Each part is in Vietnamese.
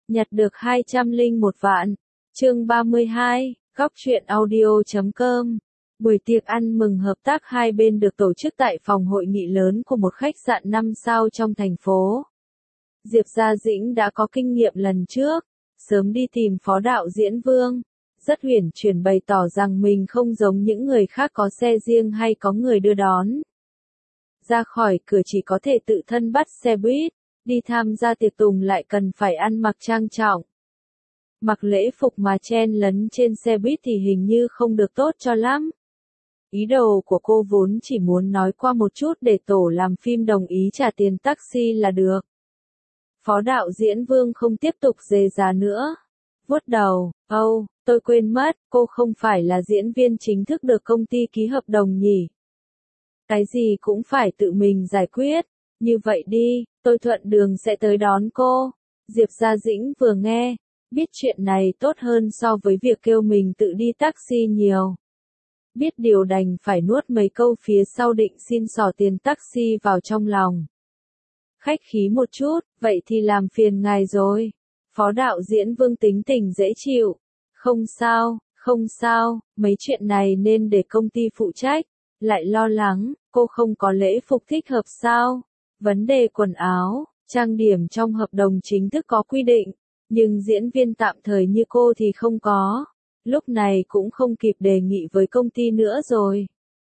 Nhặt được 201 vạn. Chương 32, góc truyện audio.com. Buổi tiệc ăn mừng hợp tác hai bên được tổ chức tại phòng hội nghị lớn của một khách sạn 5 sao trong thành phố. Diệp Gia Dĩnh đã có kinh nghiệm lần trước, sớm đi tìm phó đạo diễn Vương, rất uyển chuyển bày tỏ rằng mình không giống những người khác có xe riêng hay có người đưa đón. Ra khỏi cửa chỉ có thể tự thân bắt xe buýt, đi tham gia tiệc tùng lại cần phải ăn mặc trang trọng. Mặc lễ phục mà chen lấn trên xe buýt thì hình như không được tốt cho lắm. Ý đồ của cô vốn chỉ muốn nói qua một chút để tổ làm phim đồng ý trả tiền taxi là được. Phó đạo diễn Vương không tiếp tục rề rà nữa. Vuốt đầu, tôi quên mất, cô không phải là diễn viên chính thức được công ty ký hợp đồng nhỉ? Cái gì cũng phải tự mình giải quyết. Như vậy đi, tôi thuận đường sẽ tới đón cô. Diệp Gia Dĩnh vừa nghe, biết chuyện này tốt hơn so với việc kêu mình tự đi taxi nhiều. Biết điều đành phải nuốt mấy câu phía sau định xin xỏ tiền taxi vào trong lòng. Khách khí một chút, vậy thì làm phiền ngài rồi. Phó đạo diễn Vương tính tình dễ chịu. Không sao, mấy chuyện này nên để công ty phụ trách. Lại lo lắng, cô không có lễ phục thích hợp sao? Vấn đề quần áo, trang điểm trong hợp đồng chính thức có quy định, nhưng diễn viên tạm thời như cô thì không có. Lúc này cũng không kịp đề nghị với công ty nữa rồi.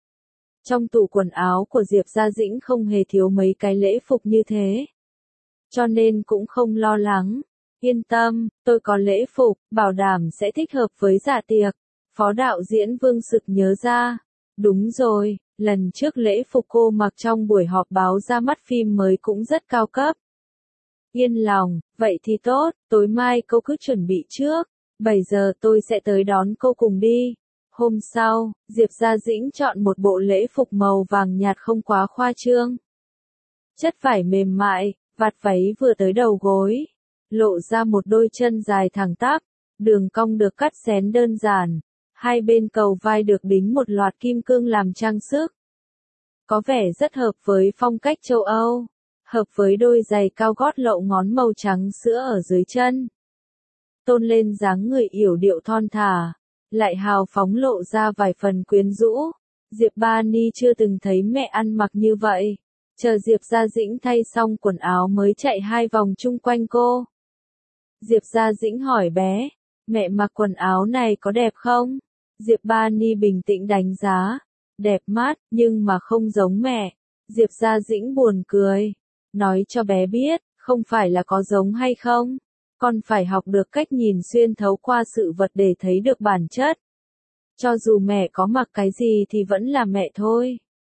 Trong tủ quần áo của Diệp Gia Dĩnh không hề thiếu mấy cái lễ phục như thế. Cho nên cũng không lo lắng. Yên tâm, tôi có lễ phục, bảo đảm sẽ thích hợp với dạ tiệc. Phó đạo diễn Vương sực nhớ ra. Đúng rồi, lần trước lễ phục cô mặc trong buổi họp báo ra mắt phim mới cũng rất cao cấp. Yên lòng, vậy thì tốt, tối mai cô cứ chuẩn bị trước. 7 giờ tôi sẽ tới đón cô cùng đi. Hôm sau, Diệp Gia Dĩnh chọn một bộ lễ phục màu vàng nhạt không quá khoa trương. Chất vải mềm mại, vạt váy vừa tới đầu gối. Lộ ra một đôi chân dài thẳng tắp, đường cong được cắt xén đơn giản. Hai bên cầu vai được đính một loạt kim cương làm trang sức. Có vẻ rất hợp với phong cách châu Âu. Hợp với đôi giày cao gót lộ ngón màu trắng sữa ở dưới chân. Tôn lên dáng người yểu điệu thon thả, lại hào phóng lộ ra vài phần quyến rũ. Diệp Ba Ni chưa từng thấy mẹ ăn mặc như vậy. Chờ Diệp Gia Dĩnh thay xong quần áo mới chạy 2 vòng chung quanh cô. Diệp Gia Dĩnh hỏi bé, mẹ mặc quần áo này có đẹp không? Diệp Ba Ni bình tĩnh đánh giá, đẹp mắt, nhưng mà không giống mẹ. Diệp Gia Dĩnh buồn cười, nói cho bé biết, không phải là có giống hay không. Con phải học được cách nhìn xuyên thấu qua sự vật để thấy được bản chất. Cho dù mẹ có mặc cái gì thì vẫn là mẹ thôi.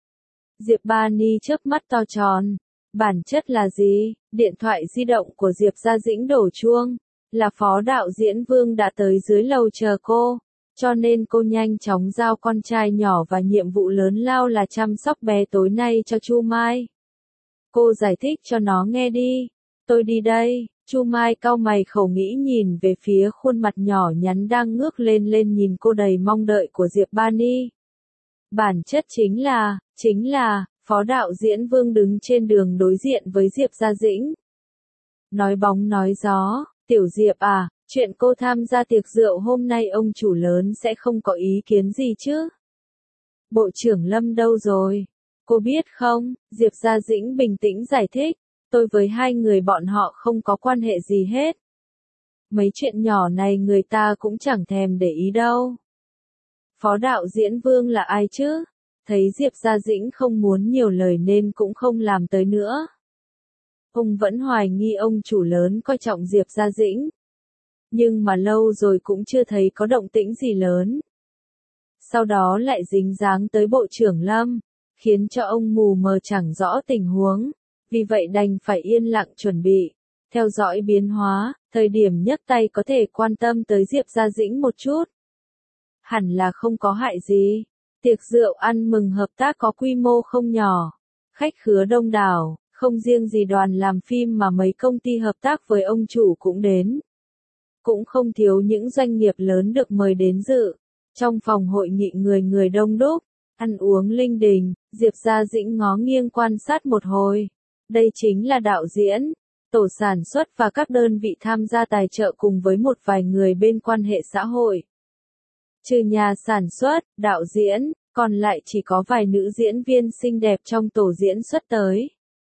Diệp Ba Ni chớp mắt to tròn. Bản chất là gì? Điện thoại di động của Diệp Gia Dĩnh đổ chuông. Là phó đạo diễn Vương đã tới dưới lầu chờ cô. Cho nên cô nhanh chóng giao con trai nhỏ và nhiệm vụ lớn lao là chăm sóc bé tối nay cho Chu Mai. Cô giải thích cho nó nghe đi. Tôi đi đây. Chu Mai cau mày khẩu nghĩ nhìn về phía khuôn mặt nhỏ nhắn đang ngước lên nhìn cô đầy mong đợi của Diệp Ba Ni. Bản chất chính là, phó đạo diễn Vương đứng trên đường đối diện với Diệp Gia Dĩnh. Nói bóng nói gió, tiểu Diệp à, chuyện cô tham gia tiệc rượu hôm nay ông chủ lớn sẽ không có ý kiến gì chứ? Bộ trưởng Lâm đâu rồi? Cô biết không? Diệp Gia Dĩnh bình tĩnh giải thích. Tôi với hai người bọn họ không có quan hệ gì hết. Mấy chuyện nhỏ này người ta cũng chẳng thèm để ý đâu. Phó đạo diễn Vương là ai chứ? Thấy Diệp Gia Dĩnh không muốn nhiều lời nên cũng không làm tới nữa. Ông vẫn hoài nghi ông chủ lớn coi trọng Diệp Gia Dĩnh. Nhưng mà lâu rồi cũng chưa thấy có động tĩnh gì lớn. Sau đó lại dính dáng tới bộ trưởng Lâm, khiến cho ông mù mờ chẳng rõ tình huống. Vì vậy đành phải yên lặng chuẩn bị, theo dõi biến hóa, thời điểm nhấc tay có thể quan tâm tới Diệp Gia Dĩnh một chút. Hẳn là không có hại gì. Tiệc rượu ăn mừng hợp tác có quy mô không nhỏ. Khách khứa đông đảo, không riêng gì đoàn làm phim mà mấy công ty hợp tác với ông chủ cũng đến. Cũng không thiếu những doanh nghiệp lớn được mời đến dự. Trong phòng hội nghị người đông đúc, ăn uống linh đình, Diệp Gia Dĩnh ngó nghiêng quan sát một hồi. Đây chính là đạo diễn, tổ sản xuất và các đơn vị tham gia tài trợ cùng với một vài người bên quan hệ xã hội. Trừ nhà sản xuất, đạo diễn, còn lại chỉ có vài nữ diễn viên xinh đẹp trong tổ diễn xuất tới.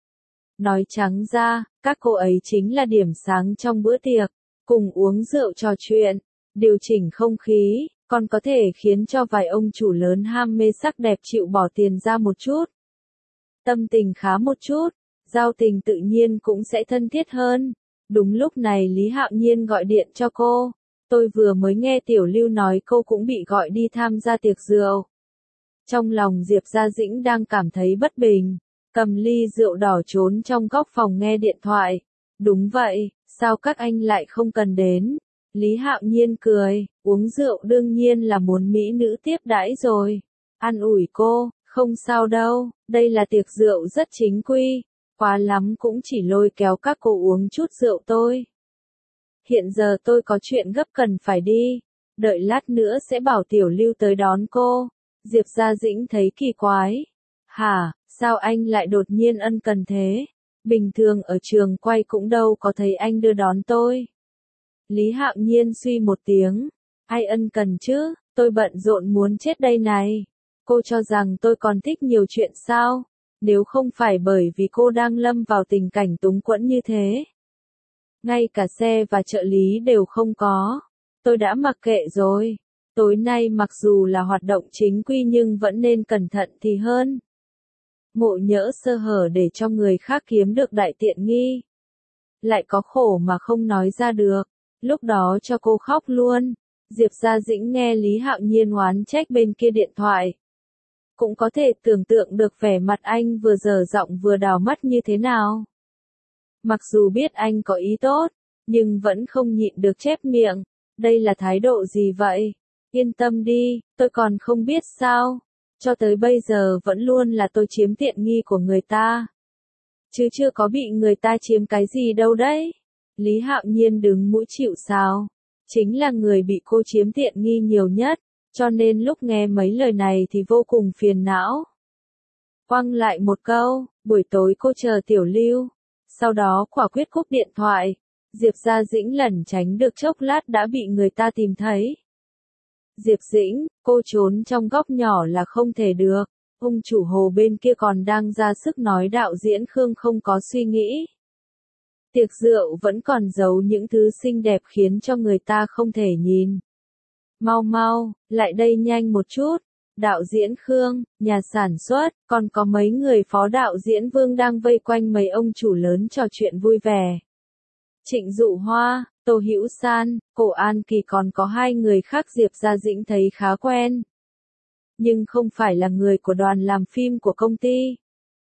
Nói trắng ra, các cô ấy chính là điểm sáng trong bữa tiệc, cùng uống rượu trò chuyện, điều chỉnh không khí, còn có thể khiến cho vài ông chủ lớn ham mê sắc đẹp chịu bỏ tiền ra một chút. Tâm tình khá một chút, giao tình tự nhiên cũng sẽ thân thiết hơn. Đúng lúc này Lý Hạo Nhiên gọi điện cho cô. Tôi vừa mới nghe Tiểu Lưu nói cô cũng bị gọi đi tham gia tiệc rượu. Trong lòng Diệp Gia Dĩnh đang cảm thấy bất bình, cầm ly rượu đỏ trốn trong góc phòng nghe điện thoại. Đúng vậy, sao các anh lại không cần đến? Lý Hạo Nhiên cười, uống rượu đương nhiên là muốn mỹ nữ tiếp đãi rồi. An ủi cô, không sao đâu, đây là tiệc rượu rất chính quy, quá lắm cũng chỉ lôi kéo các cô uống chút rượu thôi. Hiện giờ tôi có chuyện gấp cần phải đi, đợi lát nữa sẽ bảo Tiểu Lưu tới đón cô. Diệp Gia Dĩnh thấy kỳ quái. Hả, sao anh lại đột nhiên ân cần thế? Bình thường ở trường quay cũng đâu có thấy anh đưa đón tôi. Lý Hạo Nhiên suy một tiếng. Ai ân cần chứ, tôi bận rộn muốn chết đây này. Cô cho rằng tôi còn thích nhiều chuyện sao? Nếu không phải bởi vì cô đang lâm vào tình cảnh túng quẫn như thế. Ngay cả xe và trợ lý đều không có. Tôi đã mặc kệ rồi. Tối nay mặc dù là hoạt động chính quy nhưng vẫn nên cẩn thận thì hơn. Ngộ nhỡ sơ hở để cho người khác kiếm được đại tiện nghi. Lại có khổ mà không nói ra được. Lúc đó cho cô khóc luôn. Diệp Gia Dĩnh nghe Lý Hạo Nhiên oán trách bên kia điện thoại. Cũng có thể tưởng tượng được vẻ mặt anh vừa dở giọng vừa đào mắt như thế nào. Mặc dù biết anh có ý tốt, nhưng vẫn không nhịn được chép miệng. Đây là thái độ gì vậy? Yên tâm đi, tôi còn không biết sao. Cho tới bây giờ vẫn luôn là tôi chiếm tiện nghi của người ta. Chứ chưa có bị người ta chiếm cái gì đâu đấy. Lý Hạo Nhiên đứng mũi chịu sào. Chính là người bị cô chiếm tiện nghi nhiều nhất, cho nên lúc nghe mấy lời này thì vô cùng phiền não. Quăng lại một câu, buổi tối cô chờ Tiểu Lưu. Sau đó quả quyết cúp điện thoại. Diệp Gia Dĩnh lẩn tránh được chốc lát đã bị người ta tìm thấy. Diệp Dĩnh, cô trốn trong góc nhỏ là không thể được. Ông chủ Hồ bên kia còn đang ra sức nói đạo diễn Khương không có suy nghĩ. Tiệc rượu vẫn còn giấu những thứ xinh đẹp khiến cho người ta không thể nhìn. Mau mau, lại đây nhanh một chút. Đạo diễn Khương, nhà sản xuất, còn có mấy người phó đạo diễn Vương đang vây quanh mấy ông chủ lớn trò chuyện vui vẻ. Trịnh Dụ Hoa, Tô Hữu San, Cổ An Kỳ còn có hai người khác Diệp Gia Dĩnh thấy khá quen. Nhưng không phải là người của đoàn làm phim của công ty.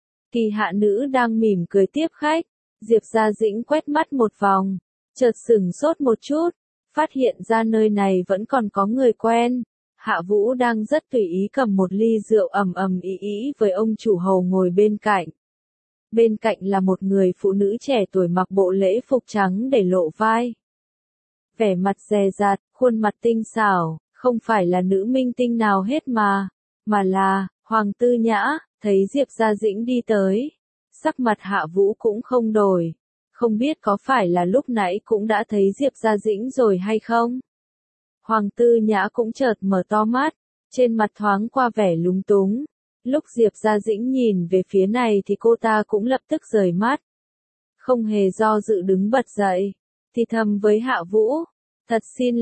Kỳ Hạ Nữ đang mỉm cười tiếp khách. Diệp Gia Dĩnh quét mắt một vòng, chợt sửng sốt một chút, phát hiện ra nơi này vẫn còn có người quen. Hạ Vũ đang rất tùy ý cầm một ly rượu ầm ầm ĩ ĩ với ông chủ Hầu ngồi bên cạnh. Bên cạnh là một người phụ nữ trẻ tuổi mặc bộ lễ phục trắng để lộ vai. Vẻ mặt dè dặt, khuôn mặt tinh xảo, không phải là nữ minh tinh nào hết mà là Hoàng Tư Nhã. Thấy Diệp Gia Dĩnh đi tới, sắc mặt Hạ Vũ cũng không đổi. Không biết có phải là lúc nãy cũng đã thấy Diệp Gia Dĩnh rồi hay không? Hoàng Tư Nhã cũng chợt mở to mắt, trên mặt thoáng qua vẻ lúng túng. Lúc Diệp Gia Dĩnh nhìn về phía này thì cô ta cũng lập tức rời mắt. Không hề do dự đứng bật dậy, thì thầm với Hạ Vũ. Thật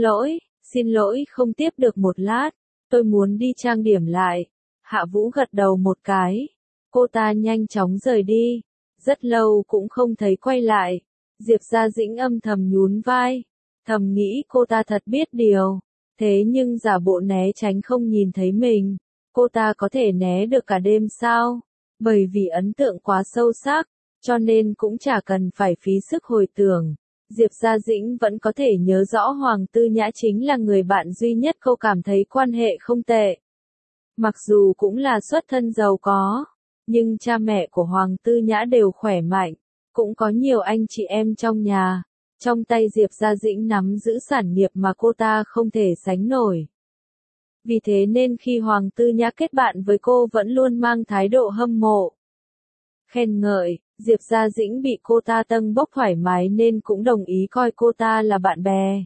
xin lỗi không tiếp được một lát, tôi muốn đi trang điểm lại. Hạ Vũ gật đầu một cái. Cô ta nhanh chóng rời đi, rất lâu cũng không thấy quay lại. Diệp Gia Dĩnh âm thầm nhún vai, thầm nghĩ cô ta thật biết điều, thế nhưng giả bộ né tránh không nhìn thấy mình. Cô ta có thể né được cả đêm sao? Bởi vì ấn tượng quá sâu sắc, cho nên cũng chả cần phải phí sức hồi tưởng. Diệp Gia Dĩnh vẫn có thể nhớ rõ Hoàng Tư Nhã chính là người bạn duy nhất cô cảm thấy quan hệ không tệ. Mặc dù cũng là xuất thân giàu có, nhưng cha mẹ của Hoàng Tư Nhã đều khỏe mạnh, cũng có nhiều anh chị em trong nhà. Trong tay Diệp Gia Dĩnh nắm giữ sản nghiệp mà cô ta không thể sánh nổi. Vì thế nên khi Hoàng Tư Nhã kết bạn với cô vẫn luôn mang thái độ hâm mộ, khen ngợi, Diệp Gia Dĩnh bị cô ta tâng bốc thoải mái nên cũng đồng ý coi cô ta là bạn bè.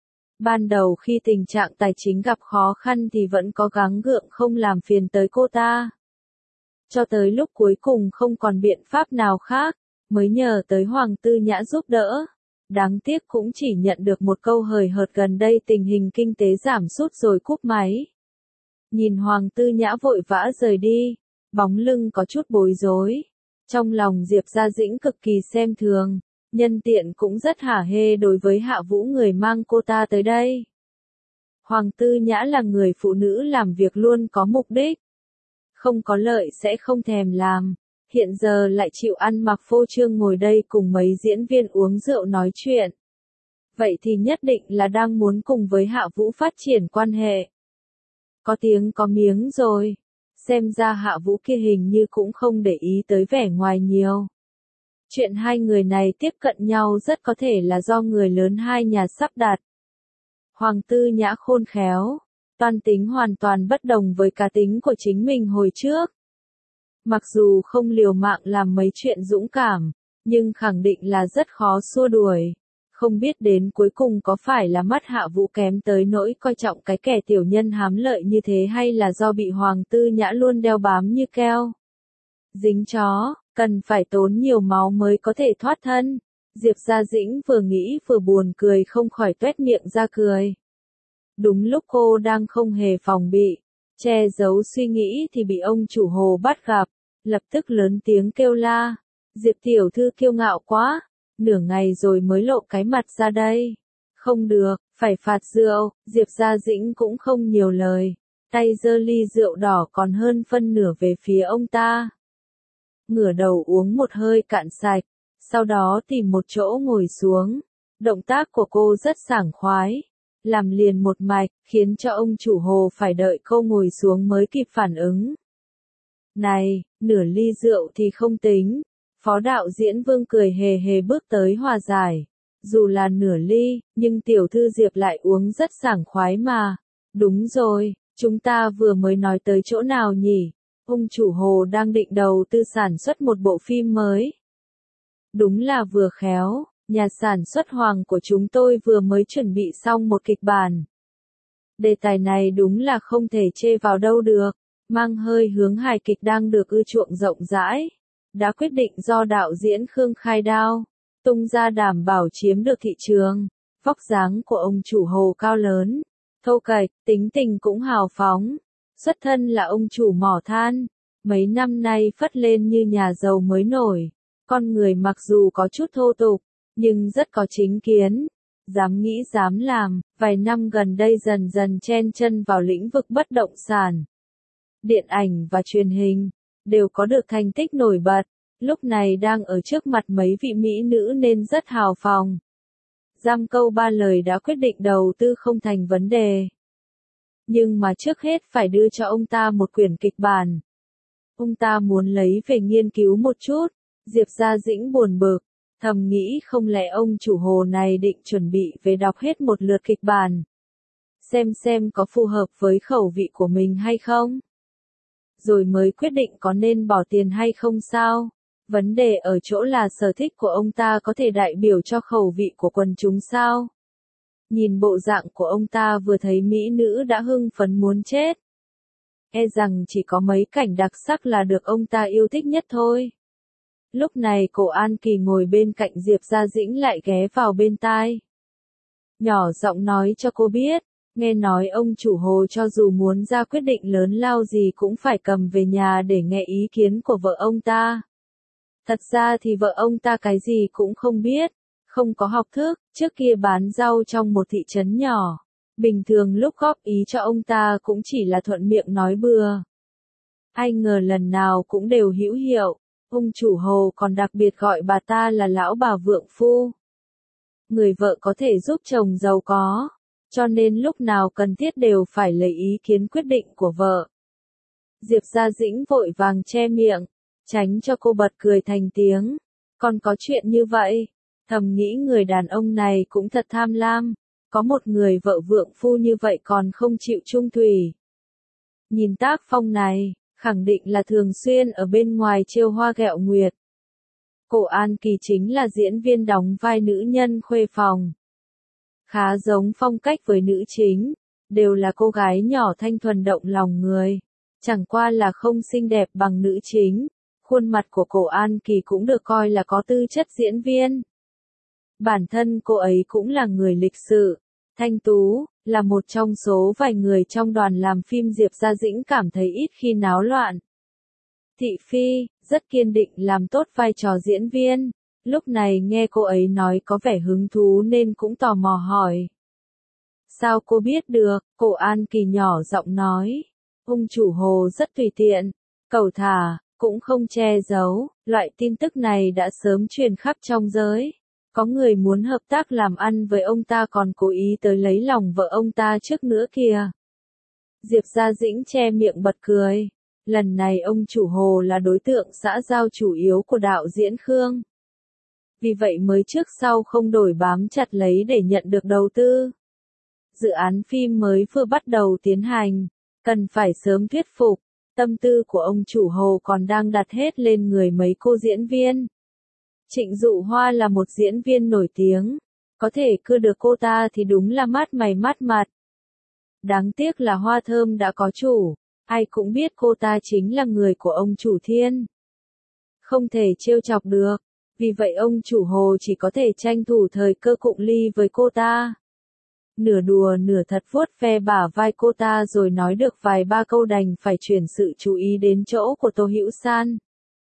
Ban đầu khi tình trạng tài chính gặp khó khăn thì vẫn có gắng gượng không làm phiền tới cô ta. Cho tới lúc cuối cùng không còn biện pháp nào khác, mới nhờ tới Hoàng Tư Nhã giúp đỡ. Đáng tiếc cũng chỉ nhận được một câu hời hợt gần đây tình hình kinh tế giảm sút rồi cúp máy. Nhìn Hoàng Tư Nhã vội vã rời đi, bóng lưng có chút bối rối. Trong lòng Diệp Gia Dĩnh cực kỳ xem thường, nhân tiện cũng rất hả hê đối với Hạ Vũ người mang cô ta tới đây. Hoàng Tư Nhã là người phụ nữ làm việc luôn có mục đích. Không có lợi sẽ không thèm làm. Hiện giờ lại chịu ăn mặc phô trương ngồi đây cùng mấy diễn viên uống rượu nói chuyện. Vậy thì nhất định là đang muốn cùng với Hạ Vũ phát triển quan hệ. Có tiếng có miếng rồi. Xem ra Hạ Vũ kia hình như cũng không để ý tới vẻ ngoài nhiều. Chuyện hai người này tiếp cận nhau rất có thể là do người lớn hai nhà sắp đặt. Hoàng Tư Nhã khôn khéo, toan tính hoàn toàn bất đồng với cá tính của chính mình hồi trước. Mặc dù không liều mạng làm mấy chuyện dũng cảm, nhưng khẳng định là rất khó xua đuổi. Không biết đến cuối cùng có phải là mắt Hạ Vũ kém tới nỗi coi trọng cái kẻ tiểu nhân hám lợi như thế hay là do bị Hoàng Tư Nhã luôn đeo bám như keo. Dính chó, cần phải tốn nhiều máu mới có thể thoát thân. Diệp Gia Dĩnh vừa nghĩ vừa buồn cười không khỏi toét miệng ra cười. Đúng lúc cô đang không hề phòng bị, che giấu suy nghĩ thì bị ông chủ Hồ bắt gặp, lập tức lớn tiếng kêu la. Diệp tiểu thư kiêu ngạo quá, nửa ngày rồi mới lộ cái mặt ra đây. Không được, phải phạt rượu. Diệp Gia Dĩnh cũng không nhiều lời, tay giơ ly rượu đỏ còn hơn phân nửa về phía ông ta. Ngửa đầu uống một hơi cạn sạch, sau đó tìm một chỗ ngồi xuống. Động tác của cô rất sảng khoái, làm liền một mạch, khiến cho ông chủ Hồ phải đợi cô ngồi xuống mới kịp phản ứng. Này, nửa ly rượu thì không tính. Phó đạo diễn Vương cười hề hề bước tới hòa giải. Dù là nửa ly, nhưng tiểu thư Diệp lại uống rất sảng khoái mà. Đúng rồi, chúng ta vừa mới nói tới chỗ nào nhỉ? Ông chủ Hồ đang định đầu tư sản xuất một bộ phim mới. Đúng là vừa khéo, nhà sản xuất Hoàng của chúng tôi vừa mới chuẩn bị xong một kịch bản. Đề tài này đúng là không thể chê vào đâu được, mang hơi hướng hài kịch đang được ưa chuộng rộng rãi. Đã quyết định do đạo diễn Khương Khai Đao tung ra đảm bảo chiếm được thị trường. Vóc dáng của ông chủ Hồ cao lớn, thô kệch, tính tình cũng hào phóng. Xuất thân là ông chủ mỏ than, mấy năm nay phất lên như nhà giàu mới nổi. Con người mặc dù có chút thô tục, nhưng rất có chính kiến, dám nghĩ dám làm. Vài năm gần đây dần dần chen chân vào lĩnh vực bất động sản, điện ảnh và truyền hình, đều có được thành tích nổi bật. Lúc này đang ở trước mặt mấy vị mỹ nữ nên rất hào phóng. Giam câu ba lời đã quyết định đầu tư không thành vấn đề. Nhưng mà trước hết phải đưa cho ông ta một quyển kịch bản. Ông ta muốn lấy về nghiên cứu một chút. Diệp Gia Dĩnh buồn bực, thầm nghĩ không lẽ ông chủ Hồ này định chuẩn bị về đọc hết một lượt kịch bản. Xem có phù hợp với khẩu vị của mình hay không. Rồi mới quyết định có nên bỏ tiền hay không sao. Vấn đề ở chỗ là sở thích của ông ta có thể đại biểu cho khẩu vị của quần chúng sao. Nhìn bộ dạng của ông ta vừa thấy mỹ nữ đã hưng phấn muốn chết. E rằng chỉ có mấy cảnh đặc sắc là được ông ta yêu thích nhất thôi. Lúc này cổ An Kỳ ngồi bên cạnh Diệp Gia Dĩnh lại ghé vào bên tai. Nhỏ giọng nói cho cô biết, nghe nói ông chủ Hồ cho dù muốn ra quyết định lớn lao gì cũng phải cầm về nhà để nghe ý kiến của vợ ông ta. Thật ra thì vợ ông ta cái gì cũng không biết, không có học thức, trước kia bán rau trong một thị trấn nhỏ. Bình thường lúc góp ý cho ông ta cũng chỉ là thuận miệng nói bừa. Ai ngờ lần nào cũng đều hữu hiệu, ông chủ Hồ còn đặc biệt gọi bà ta là lão bà vượng phu. Người vợ có thể giúp chồng giàu có, cho nên lúc nào cần thiết đều phải lấy ý kiến quyết định của vợ. Diệp Gia Dĩnh vội vàng che miệng, tránh cho cô bật cười thành tiếng. Còn có chuyện như vậy, thầm nghĩ người đàn ông này cũng thật tham lam, có một người vợ vượng phu như vậy còn không chịu chung thủy. Nhìn tác phong này, khẳng định là thường xuyên ở bên ngoài trêu hoa ghẹo nguyệt. Cổ An Kỳ chính là diễn viên đóng vai nữ nhân khuê phòng. Khá giống phong cách với nữ chính, đều là cô gái nhỏ thanh thuần động lòng người. Chẳng qua là không xinh đẹp bằng nữ chính, khuôn mặt của Cổ An Kỳ cũng được coi là có tư chất diễn viên. Bản thân cô ấy cũng là người lịch sự, thanh tú, là một trong số vài người trong đoàn làm phim Diệp Gia Dĩnh cảm thấy ít khi náo loạn. Thị Phi, rất kiên định làm tốt vai trò diễn viên, lúc này nghe cô ấy nói có vẻ hứng thú nên cũng tò mò hỏi. Sao cô biết được? Cổ An Kỳ nhỏ giọng nói. Ông chủ Hồ rất tùy tiện, cẩu thả, cũng không che giấu, loại tin tức này đã sớm truyền khắp trong giới. Có người muốn hợp tác làm ăn với ông ta còn cố ý tới lấy lòng vợ ông ta trước nữa kìa. Diệp Gia Dĩnh che miệng bật cười. Lần này ông chủ Hồ là đối tượng xã giao chủ yếu của đạo diễn Khương. Vì vậy mới trước sau không đổi bám chặt lấy để nhận được đầu tư. Dự án phim mới vừa bắt đầu tiến hành, cần phải sớm thuyết phục. Tâm tư của ông chủ Hồ còn đang đặt hết lên người mấy cô diễn viên. Trịnh Dụ Hoa là một diễn viên nổi tiếng, có thể cưa được cô ta thì đúng là mát mày mát mặt. Đáng tiếc là Hoa Thơm đã có chủ, ai cũng biết cô ta chính là người của ông chủ Thiên. Không thể trêu chọc được, vì vậy ông chủ Hồ chỉ có thể tranh thủ thời cơ cụng ly với cô ta. Nửa đùa nửa thật vuốt ve bả vai cô ta rồi nói được vài ba câu đành phải chuyển sự chú ý đến chỗ của Tô Hữu San.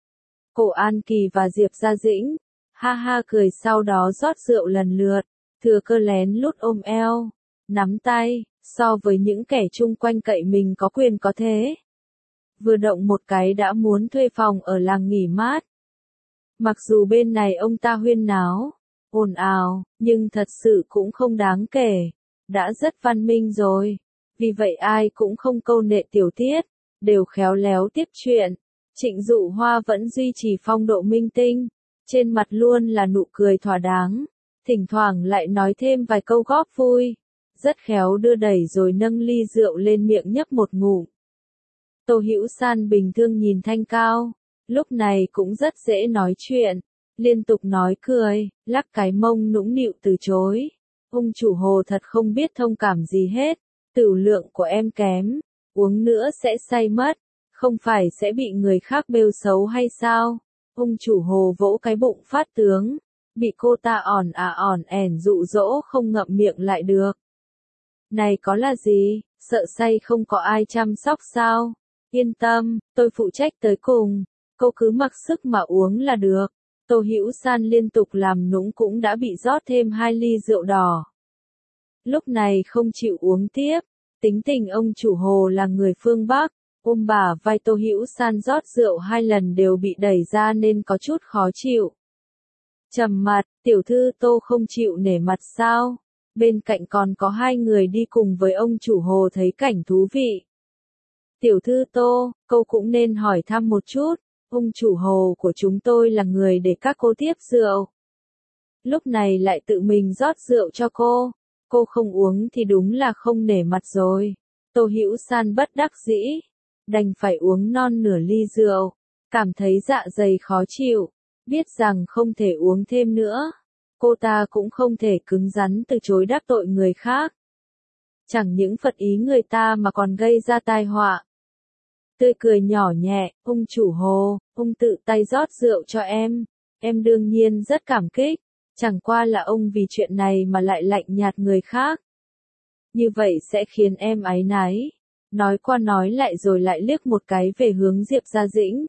Cổ An Kỳ và Diệp Gia Dĩnh, ha ha cười sau đó rót rượu lần lượt, thừa cơ lén lút ôm eo, nắm tay, so với những kẻ chung quanh cậy mình có quyền có thế. Vừa động một cái đã muốn thuê phòng ở làng nghỉ mát. Mặc dù bên này ông ta huyên náo, ồn ào, nhưng thật sự cũng không đáng kể, đã rất văn minh rồi. Vì vậy ai cũng không câu nệ tiểu tiết, đều khéo léo tiếp chuyện. Trịnh Dụ Hoa vẫn duy trì phong độ minh tinh, trên mặt luôn là nụ cười thỏa đáng, thỉnh thoảng lại nói thêm vài câu góp vui, rất khéo đưa đẩy rồi nâng ly rượu lên miệng nhấp một ngụm. Tô Hữu San bình thường nhìn Thanh Cao, lúc này cũng rất dễ nói chuyện, liên tục nói cười, lắc cái mông nũng nịu từ chối. Ông chủ Hồ thật không biết thông cảm gì hết, tửu lượng của em kém, uống nữa sẽ say mất. Không phải sẽ bị người khác bêu xấu hay sao? Ông chủ Hồ vỗ cái bụng phát tướng, bị cô ta ỏn ẻn dụ dỗ không ngậm miệng lại được. Này có là gì, sợ say không có ai chăm sóc sao? Yên tâm, tôi phụ trách tới cùng, cô cứ mặc sức mà uống là được. Tô Hữu San liên tục làm nũng cũng đã bị rót thêm 2 ly rượu đỏ. Lúc này không chịu uống tiếp, tính tình ông chủ Hồ là người phương Bắc. Ôm bả vai Tô Hữu San rót rượu 2 lần đều bị đẩy ra nên có chút khó chịu. Trầm mặt, tiểu thư Tô không chịu nể mặt sao? Bên cạnh còn có 2 người đi cùng với ông chủ Hồ thấy cảnh thú vị. Tiểu thư Tô, cô cũng nên hỏi thăm một chút, ông chủ Hồ của chúng tôi là người để các cô tiếp rượu. Lúc này lại tự mình rót rượu cho cô không uống thì đúng là không nể mặt rồi. Tô Hữu San bất đắc dĩ, đành phải uống non nửa ly rượu, cảm thấy dạ dày khó chịu, biết rằng không thể uống thêm nữa. Cô ta cũng không thể cứng rắn từ chối đắc tội người khác. Chẳng những phật ý người ta mà còn gây ra tai họa. Tươi cười nhỏ nhẹ, ông chủ Hồ, ông tự tay rót rượu cho em đương nhiên rất cảm kích, chẳng qua là ông vì chuyện này mà lại lạnh nhạt người khác. Như vậy sẽ khiến em áy náy. Nói qua nói lại rồi lại liếc một cái về hướng Diệp Gia Dĩnh.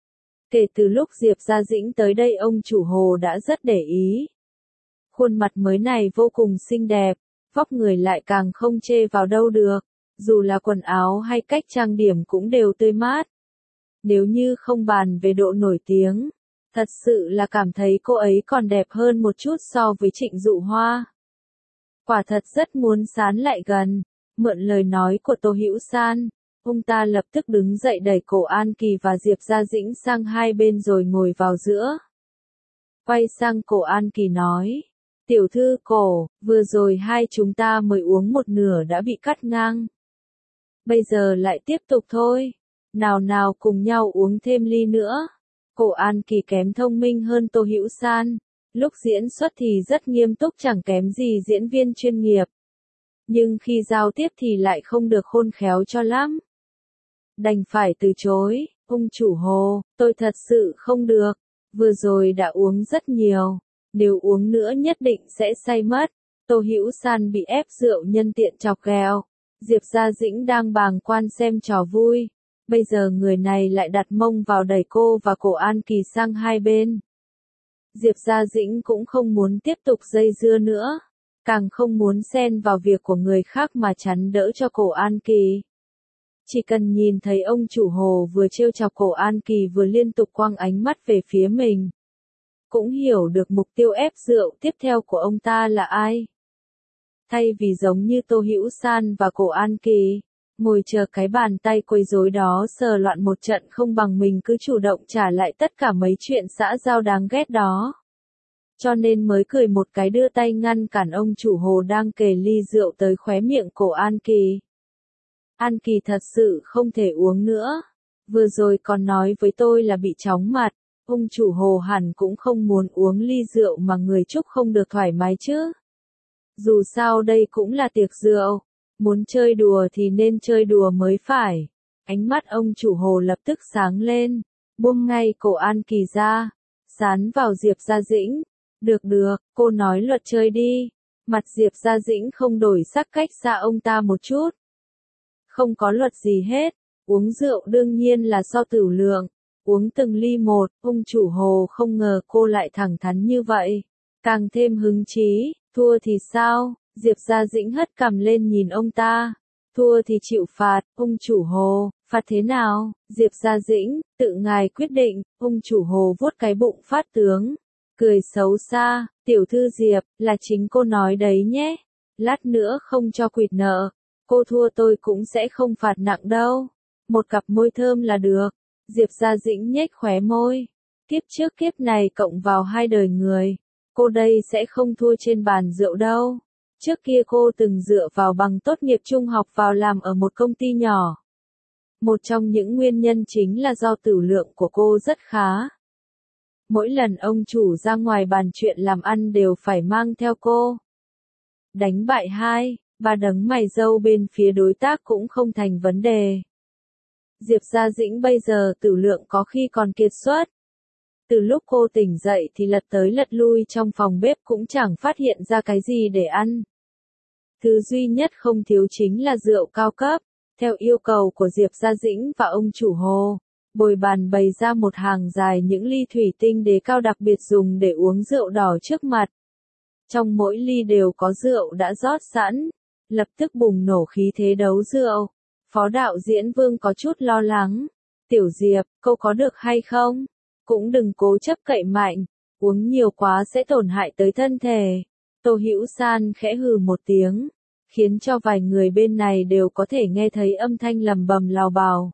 Kể từ lúc Diệp Gia Dĩnh tới đây ông chủ Hồ đã rất để ý. Khuôn mặt mới này vô cùng xinh đẹp, vóc người lại càng không chê vào đâu được, dù là quần áo hay cách trang điểm cũng đều tươi mát. Nếu như không bàn về độ nổi tiếng, thật sự là cảm thấy cô ấy còn đẹp hơn một chút so với Trịnh Dụ Hoa. Quả thật rất muốn sán lại gần. Mượn lời nói của Tô Hữu San, ông ta lập tức đứng dậy đẩy Cổ An Kỳ và Diệp Gia Dĩnh sang hai bên rồi ngồi vào giữa. Quay sang Cổ An Kỳ nói, tiểu thư Cổ, vừa rồi hai chúng ta mới uống một nửa đã bị cắt ngang. Bây giờ lại tiếp tục thôi, nào nào cùng nhau uống thêm ly nữa. Cổ An Kỳ kém thông minh hơn Tô Hữu San. Lúc diễn xuất thì rất nghiêm túc chẳng kém gì diễn viên chuyên nghiệp. Nhưng khi giao tiếp thì lại không được khôn khéo cho lắm. Đành phải từ chối, ông chủ Hồ, tôi thật sự không được. Vừa rồi đã uống rất nhiều. Nếu uống nữa nhất định sẽ say mất. Tô Hữu San bị ép rượu nhân tiện chọc ghẹo. Diệp Gia Dĩnh đang bàng quan xem trò vui. Bây giờ người này lại đặt mông vào đẩy cô và Cổ An Kỳ sang hai bên. Diệp Gia Dĩnh cũng không muốn tiếp tục dây dưa nữa. Càng không muốn xen vào việc của người khác mà chắn đỡ cho Cổ An Kỳ. Chỉ cần nhìn thấy ông chủ Hồ vừa trêu chọc Cổ An Kỳ vừa liên tục quăng ánh mắt về phía mình. Cũng hiểu được mục tiêu ép rượu tiếp theo của ông ta là ai. Thay vì giống như Tô Hữu San và Cổ An Kỳ, ngồi chờ cái bàn tay quấy rối đó sờ loạn một trận không bằng mình cứ chủ động trả lại tất cả mấy chuyện xã giao đáng ghét đó. Cho nên mới cười một cái đưa tay ngăn cản ông chủ Hồ đang kề ly rượu tới khóe miệng Cổ An Kỳ. An Kỳ thật sự không thể uống nữa. Vừa rồi còn nói với tôi là bị chóng mặt. Ông chủ Hồ hẳn cũng không muốn uống ly rượu mà người chúc không được thoải mái chứ. Dù sao đây cũng là tiệc rượu. Muốn chơi đùa thì nên chơi đùa mới phải. Ánh mắt ông chủ Hồ lập tức sáng lên. Buông ngay Cổ An Kỳ ra. Dán vào Diệp Gia Dĩnh. Được được, cô nói luật chơi đi. Mặt Diệp Gia Dĩnh không đổi sắc cách xa ông ta một chút. Không có luật gì hết. Uống rượu đương nhiên là so tửu lượng. Uống từng ly một, ông chủ Hồ không ngờ cô lại thẳng thắn như vậy. Càng thêm hứng chí, thua thì sao? Diệp Gia Dĩnh hất cằm lên nhìn ông ta. Thua thì chịu phạt, ông chủ Hồ, phạt thế nào? Diệp Gia Dĩnh, tự ngài quyết định, ông chủ Hồ vuốt cái bụng phát tướng. Cười xấu xa, tiểu thư Diệp, là chính cô nói đấy nhé. Lát nữa không cho quỵt nợ. Cô thua tôi cũng sẽ không phạt nặng đâu. Một cặp môi thơm là được. Diệp Gia Dĩnh nhếch khóe môi. Kiếp trước kiếp này cộng vào hai đời người. Cô đây sẽ không thua trên bàn rượu đâu. Trước kia cô từng dựa vào bằng tốt nghiệp trung học vào làm ở một công ty nhỏ. Một trong những nguyên nhân chính là do tửu lượng của cô rất khá. Mỗi lần ông chủ ra ngoài bàn chuyện làm ăn đều phải mang theo cô. Đánh bại hai, ba đấng mày râu bên phía đối tác cũng không thành vấn đề. Diệp Gia Dĩnh bây giờ tửu lượng có khi còn kiệt xuất. Từ lúc cô tỉnh dậy thì lật tới lật lui trong phòng bếp cũng chẳng phát hiện ra cái gì để ăn. Thứ duy nhất không thiếu chính là rượu cao cấp. Theo yêu cầu của Diệp Gia Dĩnh và ông chủ Hồ, bồi bàn bày ra một hàng dài những ly thủy tinh đế cao đặc biệt dùng để uống rượu đỏ trước mặt. Trong mỗi ly đều có rượu đã rót sẵn, lập tức bùng nổ khí thế đấu rượu. Phó đạo diễn Vương có chút lo lắng. Tiểu Diệp, cô có được hay không? Cũng đừng cố chấp cậy mạnh, uống nhiều quá sẽ tổn hại tới thân thể. Tô Hữu San khẽ hừ một tiếng, khiến cho vài người bên này đều có thể nghe thấy âm thanh lầm bầm lào bào.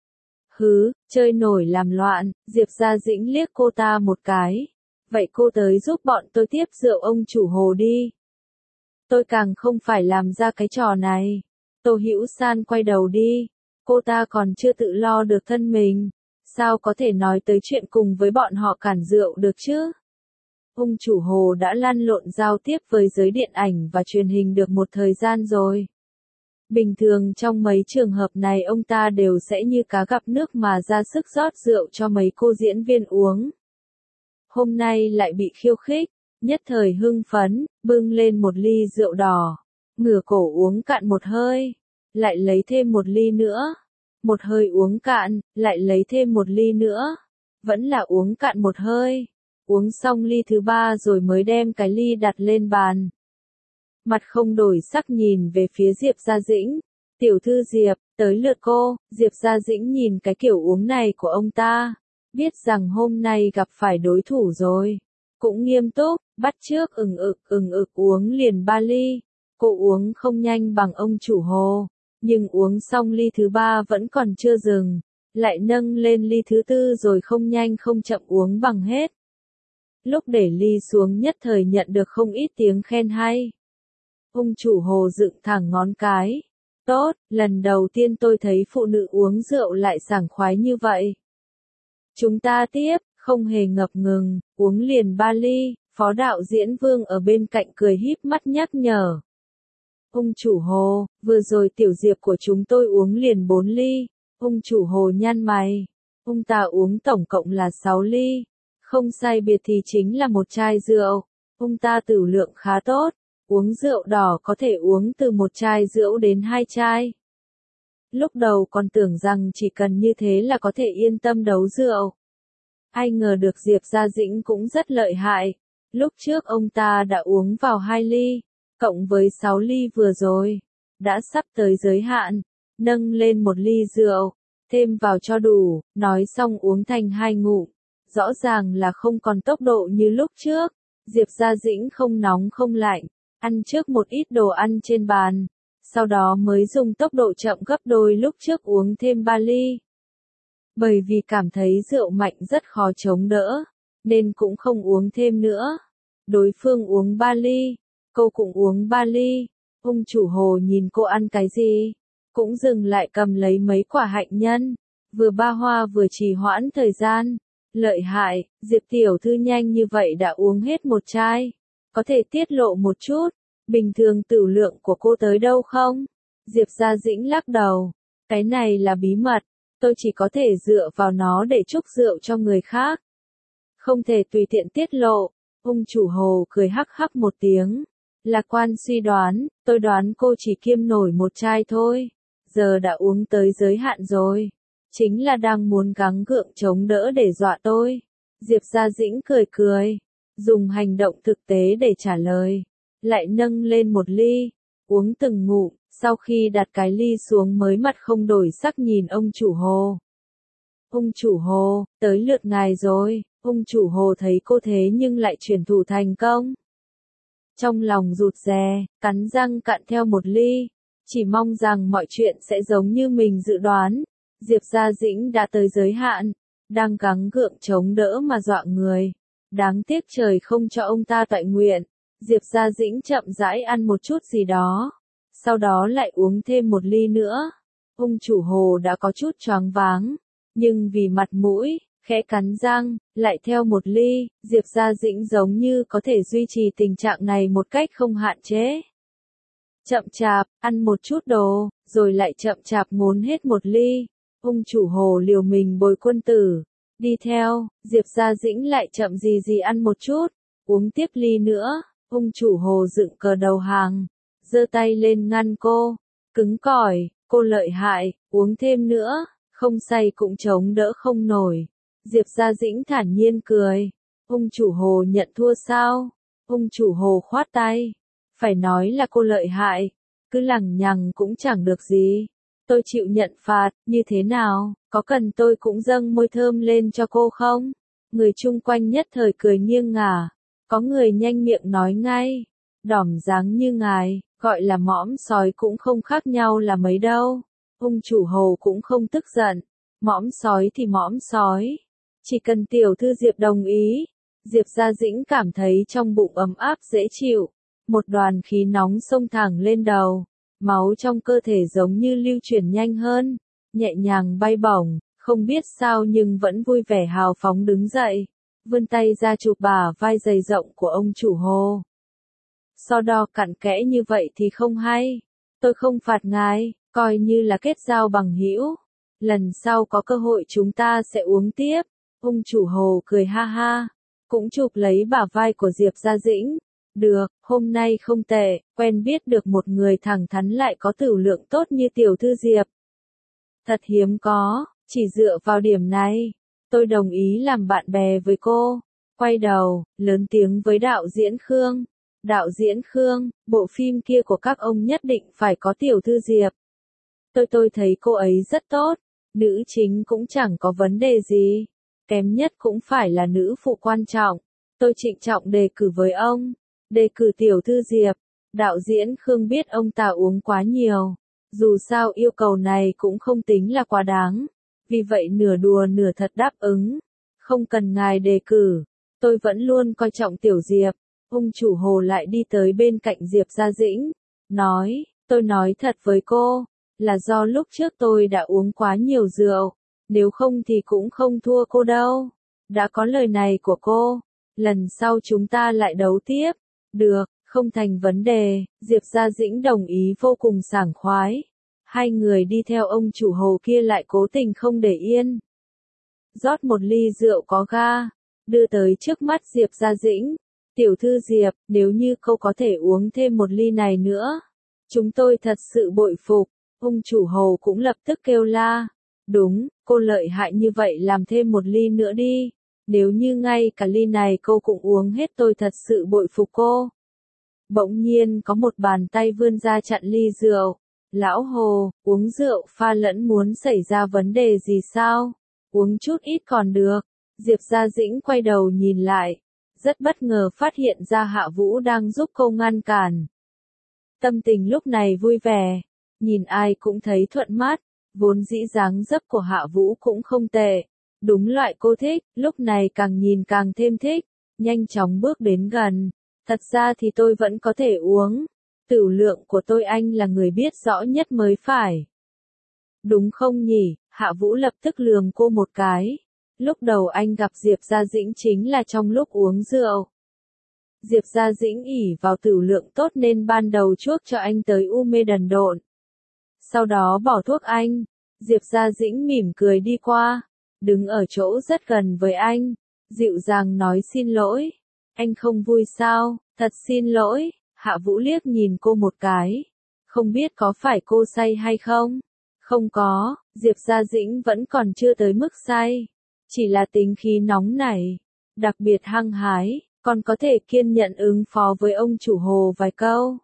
Hứ, chơi nổi làm loạn, Diệp Gia Dĩnh liếc cô ta một cái. Vậy cô tới giúp bọn tôi tiếp rượu ông chủ Hồ đi. Tôi càng không phải làm ra cái trò này. Tô Hữu San quay đầu đi. Cô ta còn chưa tự lo được thân mình. Sao có thể nói tới chuyện cùng với bọn họ cản rượu được chứ? Ông chủ Hồ đã lăn lộn giao tiếp với giới điện ảnh và truyền hình được một thời gian rồi. Bình thường trong mấy trường hợp này ông ta đều sẽ như cá gặp nước mà ra sức rót rượu cho mấy cô diễn viên uống. Hôm nay lại bị khiêu khích, nhất thời hưng phấn, bưng lên một ly rượu đỏ, ngửa cổ uống cạn một hơi, lại lấy thêm một ly nữa. Một hơi uống cạn, lại lấy thêm một ly nữa. Vẫn là uống cạn một hơi. Uống xong ly thứ ba rồi mới đem cái ly đặt lên bàn. Mặt không đổi sắc nhìn về phía Diệp Gia Dĩnh. Tiểu thư Diệp, tới lượt cô. Diệp Gia Dĩnh nhìn cái kiểu uống này của ông ta. Biết rằng hôm nay gặp phải đối thủ rồi. Cũng nghiêm túc, bắt chước ừng ực uống liền ba ly. Cô uống không nhanh bằng ông chủ Hồ. Nhưng uống xong ly thứ ba vẫn còn chưa dừng. Lại nâng lên ly thứ tư rồi không nhanh không chậm uống bằng hết. Lúc để ly xuống nhất thời nhận được không ít tiếng khen hay. Ông chủ Hồ dựng thẳng ngón cái. Tốt, lần đầu tiên tôi thấy phụ nữ uống rượu lại sảng khoái như vậy. Chúng ta tiếp, không hề ngập ngừng, uống liền 3 ly, Phó đạo diễn Vương ở bên cạnh cười híp mắt nhắc nhở. Ông chủ Hồ, vừa rồi tiểu diệp của chúng tôi uống liền 4 ly, ông chủ Hồ nhăn mày, ông ta uống tổng cộng là 6 ly, không sai biệt thì chính là một chai rượu, ông ta tửu lượng khá tốt, uống rượu đỏ có thể uống từ một chai rượu đến 2 chai. Lúc đầu còn tưởng rằng chỉ cần như thế là có thể yên tâm đấu rượu. Ai ngờ được Diệp Gia Dĩnh cũng rất lợi hại. Lúc trước ông ta đã uống vào 2 ly, cộng với 6 ly vừa rồi, đã sắp tới giới hạn, nâng lên 1 ly rượu, thêm vào cho đủ, nói xong uống thành 2 ngụm. Rõ ràng là không còn tốc độ như lúc trước. Diệp Gia Dĩnh không nóng không lạnh, ăn trước một ít đồ ăn trên bàn, sau đó mới dùng tốc độ chậm gấp đôi lúc trước uống thêm 3 ly. Bởi vì cảm thấy rượu mạnh rất khó chống đỡ, nên cũng không uống thêm nữa. Đối phương uống 3 ly, cô cũng uống 3 ly. Ông chủ Hồ nhìn cô ăn cái gì, cũng dừng lại cầm lấy mấy quả hạnh nhân, vừa ba hoa vừa trì hoãn thời gian. Lợi hại, Diệp tiểu thư nhanh như vậy đã uống hết một chai. Có thể tiết lộ một chút, bình thường tửu lượng của cô tới đâu không? Diệp Gia Dĩnh lắc đầu, cái này là bí mật, tôi chỉ có thể dựa vào nó để chúc rượu cho người khác. Không thể tùy tiện tiết lộ. Ông chủ Hồ cười hắc hắc một tiếng. Lạc quan suy đoán, tôi đoán cô chỉ kiêm nổi một chai thôi. Giờ đã uống tới giới hạn rồi. Chính là đang muốn gắng gượng chống đỡ để dọa tôi. Diệp Gia Dĩnh cười cười, dùng hành động thực tế để trả lời. Lại nâng lên 1 ly, uống từng ngụm, sau khi đặt cái ly xuống mới mặt không đổi sắc nhìn ông chủ Hồ. Ông chủ Hồ, tới lượt ngài rồi. Ông chủ Hồ thấy cô thế nhưng lại chuyển thủ thành công. Trong lòng rụt rè, cắn răng cạn theo 1 ly, chỉ mong rằng mọi chuyện sẽ giống như mình dự đoán. Diệp Gia Dĩnh đã tới giới hạn, đang gắng gượng chống đỡ mà dọa người. Đáng tiếc trời không cho ông ta toại nguyện. Diệp Gia Dĩnh chậm rãi ăn một chút gì đó, sau đó lại uống thêm 1 ly nữa. Ông chủ Hồ đã có chút choáng váng, nhưng vì mặt mũi, khẽ cắn răng, lại theo 1 ly. Diệp Gia Dĩnh giống như có thể duy trì tình trạng này một cách không hạn chế. Chậm chạp, ăn một chút đồ, rồi lại chậm chạp ngốn hết 1 ly. Ông chủ Hồ liều mình bồi quân tử. Đi theo, Diệp Gia Dĩnh lại chậm gì gì ăn một chút, uống tiếp ly nữa. Ông chủ Hồ dựng cờ đầu hàng, giơ tay lên ngăn cô. Cứng cỏi, cô lợi hại, uống thêm nữa, không say cũng chống đỡ không nổi. Diệp Gia Dĩnh thản nhiên cười. Ông chủ Hồ nhận thua sao? Ông chủ Hồ khoát tay. Phải nói là cô lợi hại, cứ lằng nhằng cũng chẳng được gì. Tôi chịu nhận phạt, như thế nào, có cần tôi cũng dâng môi thơm lên cho cô không? Người chung quanh nhất thời cười nghiêng ngả. Có người nhanh miệng nói ngay. Đỏm dáng như ngài, gọi là mõm sói cũng không khác nhau là mấy đâu. Ông chủ Hồ cũng không tức giận. Mõm sói thì mõm sói. Chỉ cần tiểu thư Diệp đồng ý. Diệp Gia Dĩnh cảm thấy trong bụng ấm áp dễ chịu. Một đoàn khí nóng xông thẳng lên đầu. Máu trong cơ thể giống như lưu chuyển nhanh hơn. Nhẹ nhàng bay bổng, không biết sao nhưng vẫn vui vẻ hào phóng đứng dậy. Vươn tay ra chụp bả vai dày rộng của ông chủ Hồ. So đo cặn kẽ như vậy thì không hay. Tôi không phạt ngài, coi như là kết giao bằng hữu. Lần sau có cơ hội chúng ta sẽ uống tiếp. Ông chủ Hồ cười ha ha, cũng chụp lấy bả vai của Diệp Gia Dĩnh. Được, hôm nay không tệ, quen biết được một người thẳng thắn lại có tửu lượng tốt như tiểu thư Diệp. Thật hiếm có, chỉ dựa vào điểm này, tôi đồng ý làm bạn bè với cô. Quay đầu, lớn tiếng với đạo diễn Khương. Đạo diễn Khương, bộ phim kia của các ông nhất định phải có tiểu thư Diệp. Tôi thấy cô ấy rất tốt, nữ chính cũng chẳng có vấn đề gì. Kém nhất cũng phải là nữ phụ quan trọng. Tôi trịnh trọng đề cử với ông. Đề cử tiểu thư Diệp. Đạo diễn Khương biết ông ta uống quá nhiều. Dù sao yêu cầu này cũng không tính là quá đáng. Vì vậy nửa đùa nửa thật đáp ứng. Không cần ngài đề cử. Tôi vẫn luôn coi trọng tiểu Diệp. Ông chủ Hồ lại đi tới bên cạnh Diệp Gia Dĩnh. Nói, tôi nói thật với cô. Là do lúc trước tôi đã uống quá nhiều rượu. Nếu không thì cũng không thua cô đâu. Đã có lời này của cô, lần sau chúng ta lại đấu tiếp. Được, không thành vấn đề, Diệp Gia Dĩnh đồng ý vô cùng sảng khoái. Hai người đi theo ông chủ hồ kia lại cố tình không để yên. Rót một ly rượu có ga, đưa tới trước mắt Diệp Gia Dĩnh. Tiểu thư Diệp, nếu như cô có thể uống thêm một ly này nữa, chúng tôi thật sự bội phục. Ông chủ hồ cũng lập tức kêu la. Đúng, cô lợi hại như vậy, làm thêm một ly nữa đi. Nếu như ngay cả ly này cô cũng uống hết, tôi thật sự bội phục cô. Bỗng nhiên có một bàn tay vươn ra chặn ly rượu. Lão Hồ, uống rượu pha lẫn muốn xảy ra vấn đề gì sao? Uống chút ít còn được. Diệp Gia Dĩnh quay đầu nhìn lại. Rất bất ngờ phát hiện ra Hạ Vũ đang giúp cô ngăn cản. Tâm tình lúc này vui vẻ. Nhìn ai cũng thấy thuận mắt. Vốn dĩ dáng dấp của Hạ Vũ cũng không tệ. Đúng loại cô thích, lúc này càng nhìn càng thêm thích. Nhanh chóng bước đến gần. Thật ra thì tôi vẫn có thể uống. Tửu lượng của tôi anh là người biết rõ nhất mới phải. Đúng không nhỉ? Hạ Vũ lập tức lườm cô một cái. Lúc đầu anh gặp Diệp Gia Dĩnh chính là trong lúc uống rượu. Diệp Gia Dĩnh ỷ vào tửu lượng tốt nên ban đầu chuốc cho anh tới u mê đần độn. Sau đó bỏ thuốc anh. Diệp Gia Dĩnh mỉm cười đi qua. Đứng ở chỗ rất gần với anh. Dịu dàng nói xin lỗi. Anh không vui sao? Thật xin lỗi. Hạ Vũ liếc nhìn cô một cái. Không biết có phải cô say hay không? Không có, Diệp Gia Dĩnh vẫn còn chưa tới mức say. Chỉ là tính khí nóng nảy. Đặc biệt hăng hái, còn có thể kiên nhẫn ứng phó với ông chủ hồ vài câu.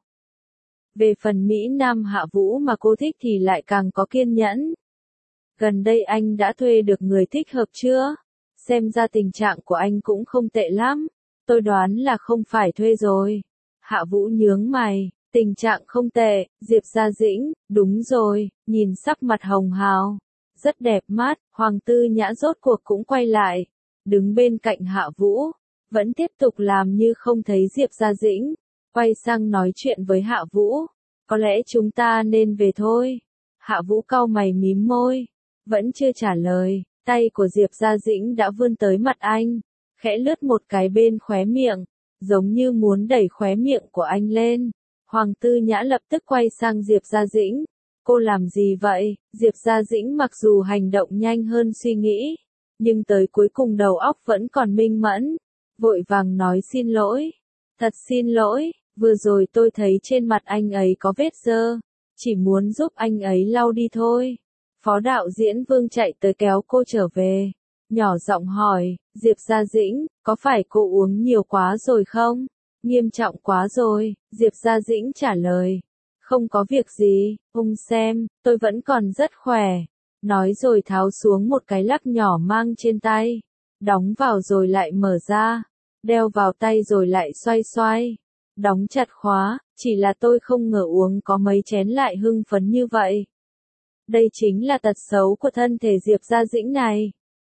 Về phần Mỹ Nam Hạ Vũ mà cô thích thì lại càng có kiên nhẫn. Gần đây anh đã thuê được người thích hợp chưa? Xem ra tình trạng của anh cũng không tệ lắm. Tôi đoán là không phải thuê rồi. Hạ Vũ nhướng mày, tình trạng không tệ. Diệp Gia Dĩnh, đúng rồi, nhìn sắc mặt hồng hào. Rất đẹp mắt, Hoàng Tư Nhã rốt cuộc cũng quay lại. Đứng bên cạnh Hạ Vũ, vẫn tiếp tục làm như không thấy Diệp Gia Dĩnh. Quay sang nói chuyện với Hạ Vũ. Có lẽ chúng ta nên về thôi. Hạ Vũ cau mày mím môi. Vẫn chưa trả lời, tay của Diệp Gia Dĩnh đã vươn tới mặt anh. Khẽ lướt một cái bên khóe miệng. Giống như muốn đẩy khóe miệng của anh lên. Hoàng Tư Nhã lập tức quay sang Diệp Gia Dĩnh. Cô làm gì vậy? Diệp Gia Dĩnh mặc dù hành động nhanh hơn suy nghĩ, nhưng tới cuối cùng đầu óc vẫn còn minh mẫn. Vội vàng nói xin lỗi. Thật xin lỗi, vừa rồi tôi thấy trên mặt anh ấy có vết dơ. Chỉ muốn giúp anh ấy lau đi thôi. Phó đạo diễn Vương chạy tới kéo cô trở về. Nhỏ giọng hỏi, Diệp Gia Dĩnh, có phải cô uống nhiều quá rồi không? Nghiêm trọng quá rồi, Diệp Gia Dĩnh trả lời. Không có việc gì, ông xem, tôi vẫn còn rất khỏe. Nói rồi tháo xuống một cái lắc nhỏ mang trên tay. Đóng vào rồi lại mở ra. Đeo vào tay rồi lại xoay xoay. Đóng chặt khóa, chỉ là tôi không ngờ uống có mấy chén lại hưng phấn như vậy. Đây chính là tật xấu của thân thể Diệp Gia Dĩnh này.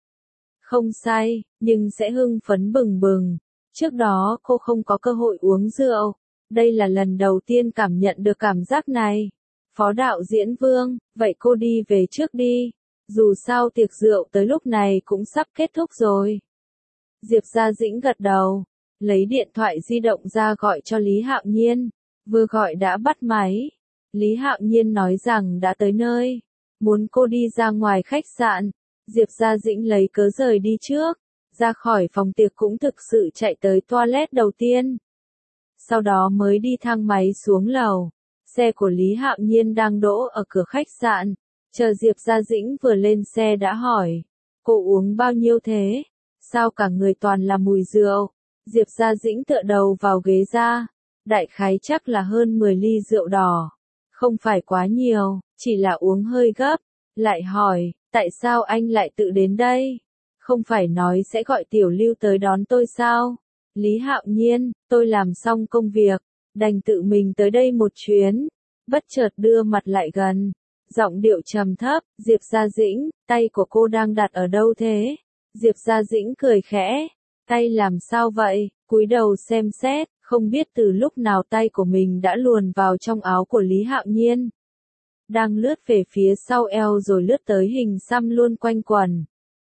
Không say, nhưng sẽ hưng phấn bừng bừng. Trước đó cô không có cơ hội uống rượu. Đây là lần đầu tiên cảm nhận được cảm giác này. Phó đạo diễn Vương, vậy cô đi về trước đi. Dù sao tiệc rượu tới lúc này cũng sắp kết thúc rồi. Diệp Gia Dĩnh gật đầu. Lấy điện thoại di động ra gọi cho Lý Hạo Nhiên. Vừa gọi đã bắt máy. Lý Hạo Nhiên nói rằng đã tới nơi. Muốn cô đi ra ngoài khách sạn. Diệp Gia Dĩnh lấy cớ rời đi trước. Ra khỏi phòng tiệc cũng thực sự chạy tới toilet đầu tiên. Sau đó mới đi thang máy xuống lầu. Xe của Lý Hạo Nhiên đang đỗ ở cửa khách sạn. Chờ Diệp Gia Dĩnh vừa lên xe đã hỏi. Cô uống bao nhiêu thế? Sao cả người toàn là mùi rượu? Diệp Gia Dĩnh tựa đầu vào ghế ra. Đại khái chắc là hơn 10 ly rượu đỏ. Không phải quá nhiều, chỉ là uống hơi gấp. Lại hỏi, tại sao anh lại tự đến đây? Không phải nói sẽ gọi Tiểu Lưu tới đón tôi sao? Lý Hạo Nhiên, tôi làm xong công việc, đành tự mình tới đây một chuyến. Bất chợt đưa mặt lại gần. Giọng điệu trầm thấp, Diệp Gia Dĩnh, tay của cô đang đặt ở đâu thế? Diệp Gia Dĩnh cười khẽ. Tay làm sao vậy? Cúi đầu xem xét, không biết từ lúc nào tay của mình đã luồn vào trong áo của Lý Hạo Nhiên. Đang lướt về phía sau eo rồi lướt tới hình xăm luôn quanh quần.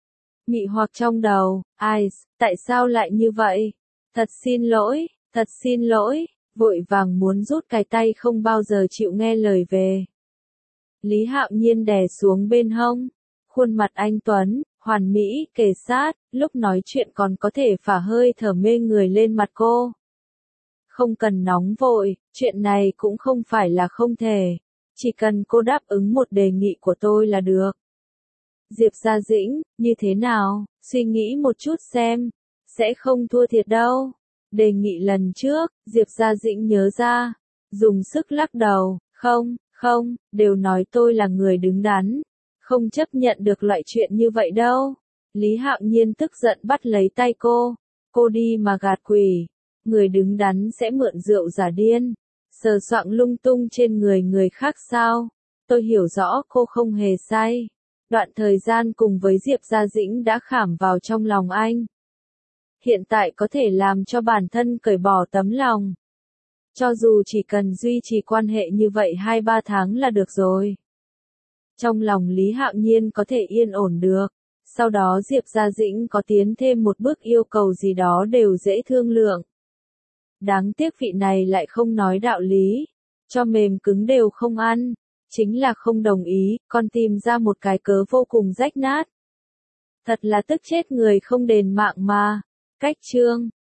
mị hoặc trong đầu, ai, tại sao lại như vậy? Thật xin lỗi, vội vàng muốn rút cái tay không bao giờ chịu nghe lời về. Lý Hạo Nhiên đè xuống bên hông, khuôn mặt anh tuấn, hoàn mỹ, kề sát, lúc nói chuyện còn có thể phả hơi thở mê người lên mặt cô. Không cần nóng vội, chuyện này cũng không phải là không thể, chỉ cần cô đáp ứng một đề nghị của tôi là được. Diệp Gia Dĩnh, như thế nào, suy nghĩ một chút xem, sẽ không thua thiệt đâu. Đề nghị lần trước, Diệp Gia Dĩnh nhớ ra, dùng sức lắc đầu, không, đều nói tôi là người đứng đắn, không chấp nhận được loại chuyện như vậy đâu. Lý Hạo Nhiên tức giận bắt lấy tay cô đi mà gạt quỷ, người đứng đắn sẽ mượn rượu giả điên, sờ soạng lung tung trên người khác sao? Tôi hiểu rõ cô không hề sai. Đoạn thời gian cùng với Diệp Gia Dĩnh đã khảm vào trong lòng anh. Hiện tại có thể làm cho bản thân cởi bỏ tấm lòng. Cho dù chỉ cần duy trì quan hệ như vậy 2-3 tháng là được rồi. Trong lòng Lý Hạo Nhiên có thể yên ổn được. Sau đó Diệp Gia Dĩnh có tiến thêm một bước yêu cầu gì đó đều dễ thương lượng. Đáng tiếc vị này lại không nói đạo lý. Cho mềm cứng đều không ăn. Chính là không đồng ý, còn tìm ra một cái cớ vô cùng rách nát. Thật là tức chết người không đền mạng mà. Cách chương